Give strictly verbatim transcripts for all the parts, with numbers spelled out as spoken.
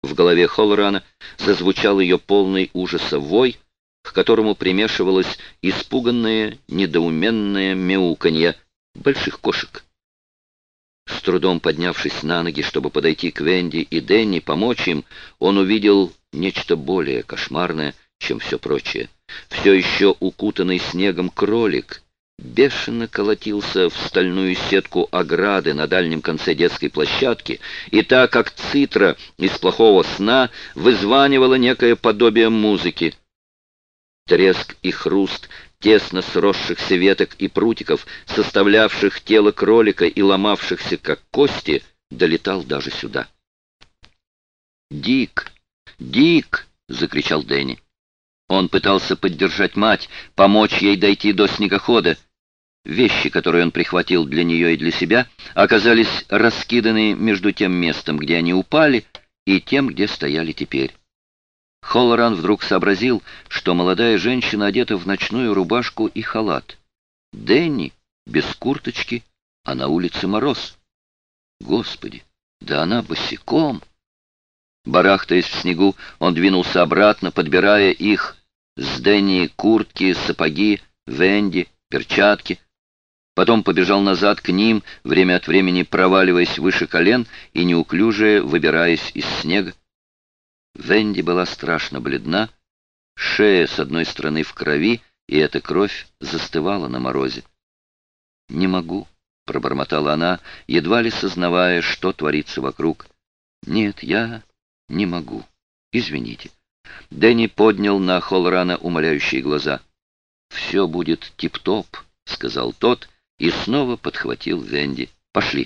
В голове Холлорана зазвучал ее полный ужаса вой, к которому примешивалось испуганное, недоуменное мяуканье больших кошек. С трудом поднявшись на ноги, чтобы подойти к Венди и Денни, помочь им, он увидел нечто более кошмарное, чем все прочее. Все еще укутанный снегом кролик бешено колотился в стальную сетку ограды на дальнем конце детской площадки, и так как цитра из плохого сна вызванивала некое подобие музыки. Треск и хруст тесно сросшихся веток и прутиков, составлявших тело кролика и ломавшихся, как кости, долетал даже сюда. «Дик! Дик!» — закричал Дэнни. Он пытался поддержать мать, помочь ей дойти до снегохода. Вещи, которые он прихватил для нее и для себя, оказались раскиданы между тем местом, где они упали, и тем, где стояли теперь. Холлоран вдруг сообразил, что молодая женщина одета в ночную рубашку и халат. Дэнни без курточки, а на улице мороз. Господи, да она босиком! Барахтаясь в снегу, он двинулся обратно, подбирая их с Дэнни куртки, сапоги, Венди, перчатки. Потом побежал назад к ним, время от времени проваливаясь выше колен и неуклюже выбираясь из снега. Венди была страшно бледна, шея с одной стороны в крови, и эта кровь застывала на морозе. «Не могу», — пробормотала она, едва ли сознавая, что творится вокруг. «Нет, я не могу. Извините». Дэнни поднял на Холлорана умоляющие глаза. «Все будет тип-топ», — сказал тот, и снова подхватил Венди. «Пошли».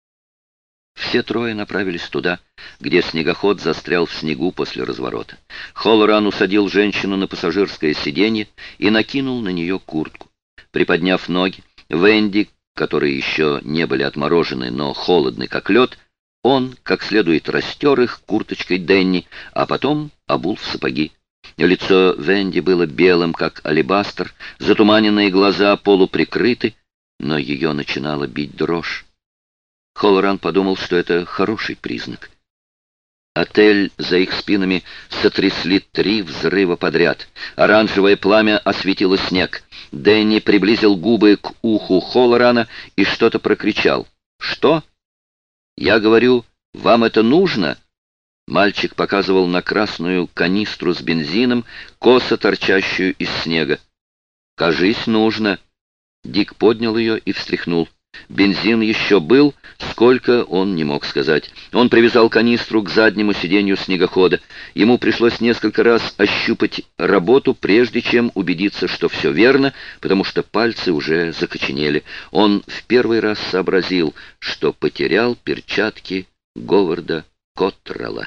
Все трое направились туда, где снегоход застрял в снегу после разворота. Холлоран усадил женщину на пассажирское сиденье и накинул на нее куртку. Приподняв ноги, Венди, которые еще не были отморожены, но холодны, как лед, он как следует растер их курточкой Дэнни, а потом обул в сапоги. Лицо Венди было белым, как алебастр, затуманенные глаза полуприкрыты, но ее начинала бить дрожь. Холлоран подумал, что это хороший признак. Отель за их спинами сотрясли три взрыва подряд. Оранжевое пламя осветило снег. Дэнни приблизил губы к уху Холлорана и что-то прокричал. «Что? Я говорю, вам это нужно?» Мальчик показывал на красную канистру с бензином, косо торчащую из снега. «Кажись, нужно». Дик поднял ее и встряхнул. Бензин еще был, сколько он не мог сказать. Он привязал канистру к заднему сиденью снегохода. Ему пришлось несколько раз ощупать работу, прежде чем убедиться, что все верно, потому что пальцы уже закоченели. Он в первый раз сообразил, что потерял перчатки Говарда Коттрелла.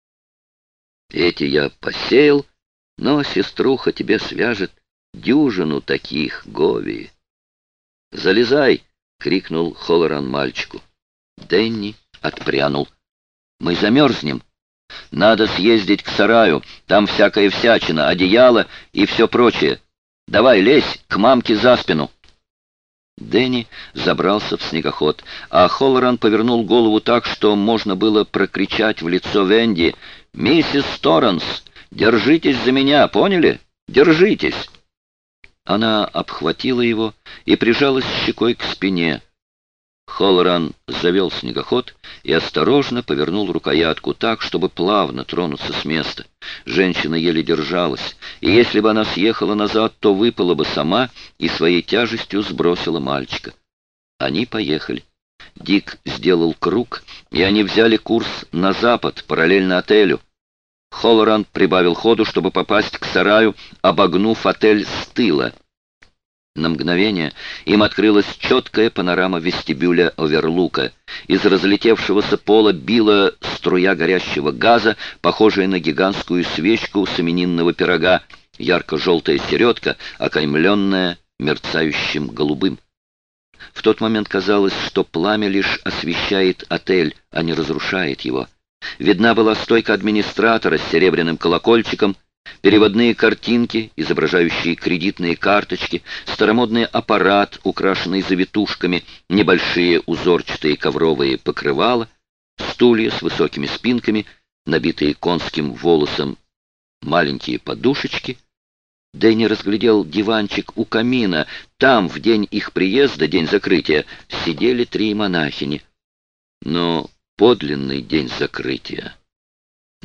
«Эти я посеял, но сеструха тебе свяжет дюжину таких, Гови». «Залезай!» — крикнул Холлоран мальчику. Дэнни отпрянул. «Мы замерзнем. Надо съездить к сараю. Там всякая всячина, одеяло и все прочее. Давай, лезь к мамке за спину». Дэнни забрался в снегоход, а Холлоран повернул голову так, что можно было прокричать в лицо Венди: «Миссис Торренс, держитесь за меня, поняли? Держитесь!» Она обхватила его и прижалась щекой к спине. Холлоран завел снегоход и осторожно повернул рукоятку так, чтобы плавно тронуться с места. Женщина еле держалась, и если бы она съехала назад, то выпала бы сама и своей тяжестью сбросила мальчика. Они поехали. Дик сделал круг, и они взяли курс на запад, параллельно отелю. Холлоран прибавил ходу, чтобы попасть к сараю, обогнув отель с тыла. На мгновение им открылась четкая панорама вестибюля Оверлука. Из разлетевшегося пола била струя горящего газа, похожая на гигантскую свечку с именинного пирога, ярко-желтая середка, окаймленная мерцающим голубым. В тот момент казалось, что пламя лишь освещает отель, а не разрушает его. Видна была стойка администратора с серебряным колокольчиком, переводные картинки, изображающие кредитные карточки, старомодный аппарат, украшенный завитушками, небольшие узорчатые ковровые покрывала, стулья с высокими спинками, набитые конским волосом маленькие подушечки. Дэнни разглядел диванчик у камина. Там, в день их приезда, день закрытия, сидели три монахини. Но подлинный день закрытия